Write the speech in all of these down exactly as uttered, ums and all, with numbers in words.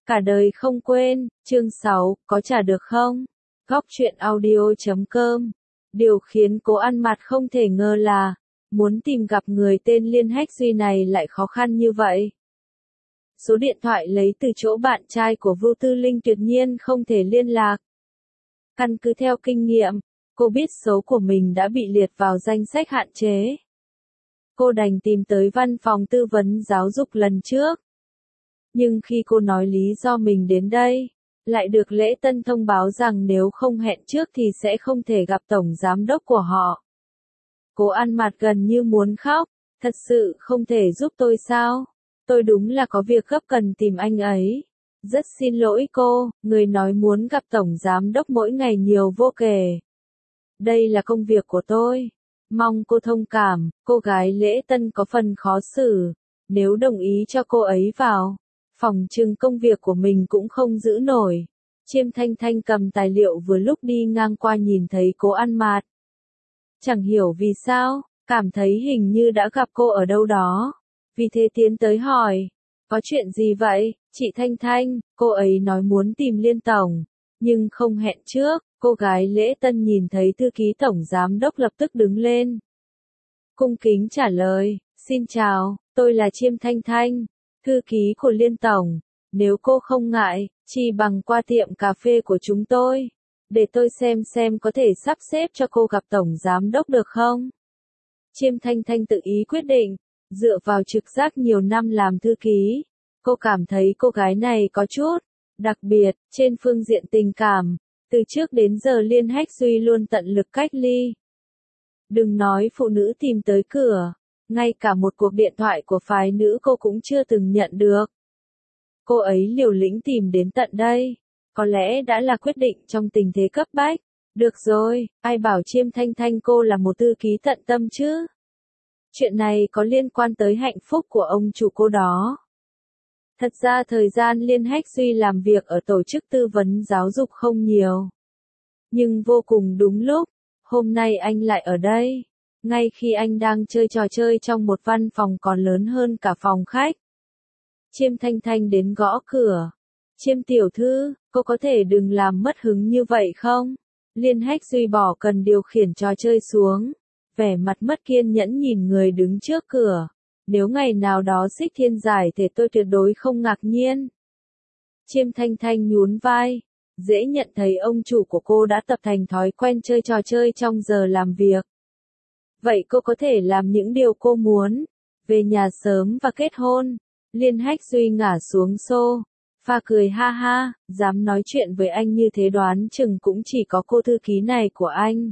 Cả đời không quên, chương sáu, có trả được không? Góc truyện audio chấm com. Điều khiến Cố Ăn Mạt không thể ngờ là, muốn tìm gặp người tên Liên Hách Duy này lại khó khăn như vậy. Số điện thoại lấy từ chỗ bạn trai của Vu Tư Linh tuyệt nhiên không thể liên lạc. Căn cứ theo kinh nghiệm, cô biết số của mình đã bị liệt vào danh sách hạn chế. Cô đành tìm tới văn phòng tư vấn giáo dục lần trước. Nhưng khi cô nói lý do mình đến đây, lại được lễ tân thông báo rằng nếu không hẹn trước thì sẽ không thể gặp tổng giám đốc của họ. Cố Ăn Mạt gần như muốn khóc, thật sự không thể giúp tôi sao? Tôi đúng là có việc gấp cần tìm anh ấy. Rất xin lỗi cô, người nói muốn gặp tổng giám đốc mỗi ngày nhiều vô kể. Đây là công việc của tôi. Mong cô thông cảm, cô gái lễ tân có phần khó xử. Nếu đồng ý cho cô ấy vào, phòng trừng công việc của mình cũng không giữ nổi. Chiêm Thanh Thanh cầm tài liệu vừa lúc đi ngang qua nhìn thấy Cố Ăn Mạt. Chẳng hiểu vì sao, cảm thấy hình như đã gặp cô ở đâu đó. Vì thế tiến tới hỏi, có chuyện gì vậy, chị Thanh Thanh? Cô ấy nói muốn tìm Liên tổng, nhưng không hẹn trước. Cô gái lễ tân nhìn thấy thư ký tổng giám đốc lập tức đứng lên. Cung kính trả lời, xin chào, tôi là Chiêm Thanh Thanh, thư ký của Liên tổng. Nếu cô không ngại, chi bằng qua tiệm cà phê của chúng tôi, để tôi xem xem có thể sắp xếp cho cô gặp tổng giám đốc được không? Chiêm Thanh Thanh tự ý quyết định, dựa vào trực giác nhiều năm làm thư ký, cô cảm thấy cô gái này có chút đặc biệt trên phương diện tình cảm. Từ trước đến giờ Liên Hách Duy luôn tận lực cách ly. Đừng nói phụ nữ tìm tới cửa, ngay cả một cuộc điện thoại của phái nữ cô cũng chưa từng nhận được. Cô ấy liều lĩnh tìm đến tận đây, có lẽ đã là quyết định trong tình thế cấp bách. Được rồi, ai bảo Chiêm Thanh Thanh cô là một thư ký tận tâm chứ? Chuyện này có liên quan tới hạnh phúc của ông chủ cô đó. Thật ra thời gian Liên Hách Duy làm việc ở tổ chức tư vấn giáo dục không nhiều. Nhưng vô cùng đúng lúc, hôm nay anh lại ở đây. Ngay khi anh đang chơi trò chơi trong một văn phòng còn lớn hơn cả phòng khách. Chiêm Thanh Thanh đến gõ cửa. Chiêm tiểu thư, cô có thể đừng làm mất hứng như vậy không? Liên Hách Duy bỏ cần điều khiển trò chơi xuống. Vẻ mặt mất kiên nhẫn nhìn người đứng trước cửa. Nếu ngày nào đó Xích Thiên giải thể tôi tuyệt đối không ngạc nhiên. Chiêm Thanh Thanh nhún vai. Dễ nhận thấy ông chủ của cô đã tập thành thói quen chơi trò chơi trong giờ làm việc. Vậy cô có thể làm những điều cô muốn. Về nhà sớm và kết hôn. Liên Hách Duy ngả xuống xô. Pha cười ha ha, dám nói chuyện với anh như thế đoán chừng cũng chỉ có cô thư ký này của anh.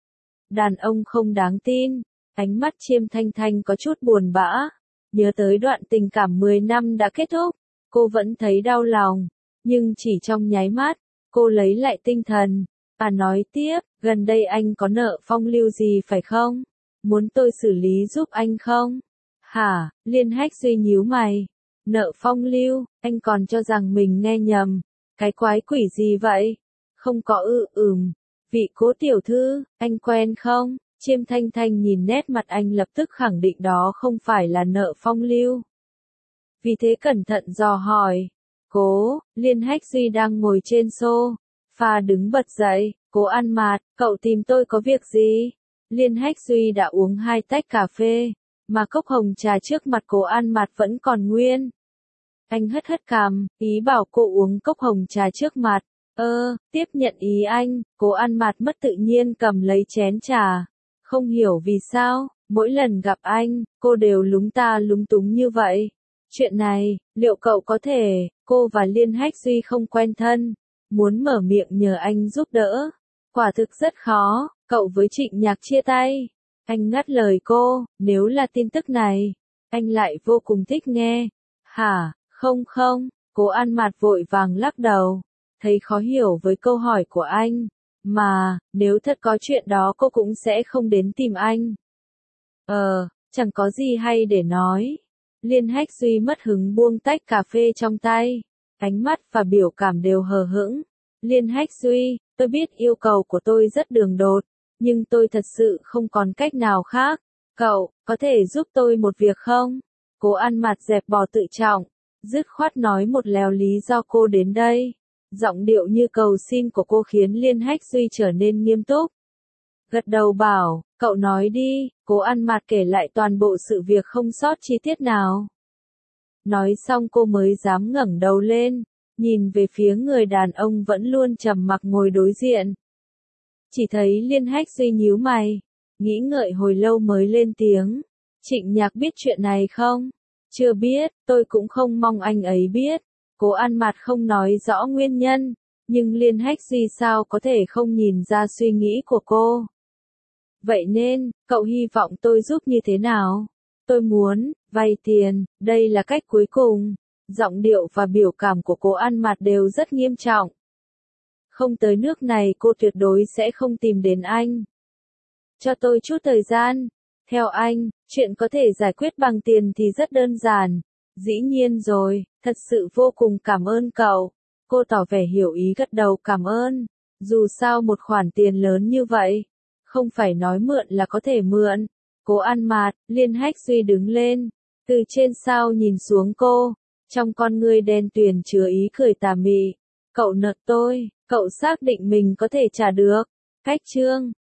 Đàn ông không đáng tin. Ánh mắt Chiêm Thanh Thanh có chút buồn bã. Nhớ tới đoạn tình cảm mười năm đã kết thúc. Cô vẫn thấy đau lòng. Nhưng chỉ trong nháy mắt, cô lấy lại tinh thần. À nói tiếp, gần đây anh có nợ phong lưu gì phải không? Muốn tôi xử lý giúp anh không? Hả? Liên Hách Duy nhíu mày. Nợ phong lưu, anh còn cho rằng mình nghe nhầm. Cái quái quỷ gì vậy? Không có ư ừm. Vị Cố tiểu thư, anh quen không? Chiêm Thanh Thanh nhìn nét mặt anh lập tức khẳng định đó không phải là nợ phong lưu. Vì thế cẩn thận dò hỏi. Cố, Liên Hách Duy đang ngồi trên xô. Pha đứng bật dậy, Cố Ăn Mạt, cậu tìm tôi có việc gì? Liên Hách Duy đã uống hai tách cà phê, mà cốc hồng trà trước mặt Cố Ăn Mạt vẫn còn nguyên. Anh hất hất cằm, ý bảo cô uống cốc hồng trà trước mặt. Ơ, tiếp nhận ý anh, Cố Ăn Mạt mất tự nhiên cầm lấy chén trà. Không hiểu vì sao, mỗi lần gặp anh, cô đều lúng ta lúng túng như vậy. Chuyện này, liệu cậu có thể, cô và Liên Hách Duy không quen thân, muốn mở miệng nhờ anh giúp đỡ. Quả thực rất khó, cậu với Trịnh Nhạc chia tay. Anh ngắt lời cô, nếu là tin tức này, anh lại vô cùng thích nghe. Hả, không không, Cố Ăn Mạt vội vàng lắc đầu, thấy khó hiểu với câu hỏi của anh. Mà, nếu thật có chuyện đó cô cũng sẽ không đến tìm anh. Ờ, chẳng có gì hay để nói. Liên Hách Duy mất hứng buông tách cà phê trong tay. Ánh mắt và biểu cảm đều hờ hững. Liên Hách Duy, tôi biết yêu cầu của tôi rất đường đột, nhưng tôi thật sự không còn cách nào khác. Cậu, có thể giúp tôi một việc không? Cố Ăn Mạt dẹp bỏ tự trọng. dứt khoát nói một lèo lý do cô đến đây. Giọng điệu như cầu xin của cô khiến Liên Hách Duy trở nên nghiêm túc. Gật đầu bảo, cậu nói đi, Cố Ăn Mạt kể lại toàn bộ sự việc không sót chi tiết nào. Nói xong cô mới dám ngẩng đầu lên, nhìn về phía người đàn ông vẫn luôn trầm mặc ngồi đối diện. Chỉ thấy Liên Hách Duy nhíu mày, nghĩ ngợi hồi lâu mới lên tiếng. Trịnh Nhạc biết chuyện này không? Chưa biết, tôi cũng không mong anh ấy biết. Cố Ăn Mạt không nói rõ nguyên nhân, nhưng Liên Hách Duy sao có thể không nhìn ra suy nghĩ của cô. Vậy nên, cậu hy vọng tôi giúp như thế nào? Tôi muốn vay tiền, đây là cách cuối cùng. Giọng điệu và biểu cảm của Cố Ăn Mạt đều rất nghiêm trọng. Không tới nước này cô tuyệt đối sẽ không tìm đến anh. Cho tôi chút thời gian. Theo anh, chuyện có thể giải quyết bằng tiền thì rất đơn giản. Dĩ nhiên rồi, thật sự vô cùng cảm ơn cậu. Cô tỏ vẻ hiểu ý gật đầu cảm ơn. Dù sao một khoản tiền lớn như vậy, không phải nói mượn là có thể mượn. Cố Ăn Mạt, Liên Hách Duy đứng lên, từ trên sao nhìn xuống cô, trong con ngươi đen tuyền chứa ý cười tà mị. Cậu nợ tôi, cậu xác định mình có thể trả được. Cách chương